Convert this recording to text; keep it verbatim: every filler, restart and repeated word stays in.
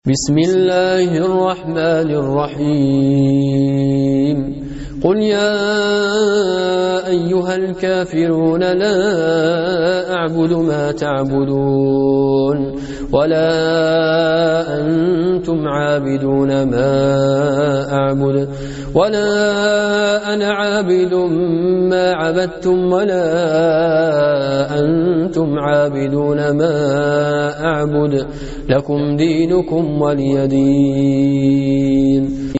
بسم الله الرحمن الرحيم قل يا أيها الكافرون لا أعبد ما تعبدون ولا أنتم عابدون ما أعبد ولا أنا عابد ما عبدتم ولا أنتم عابدون ما أعبد لكم دينكم ولي دين.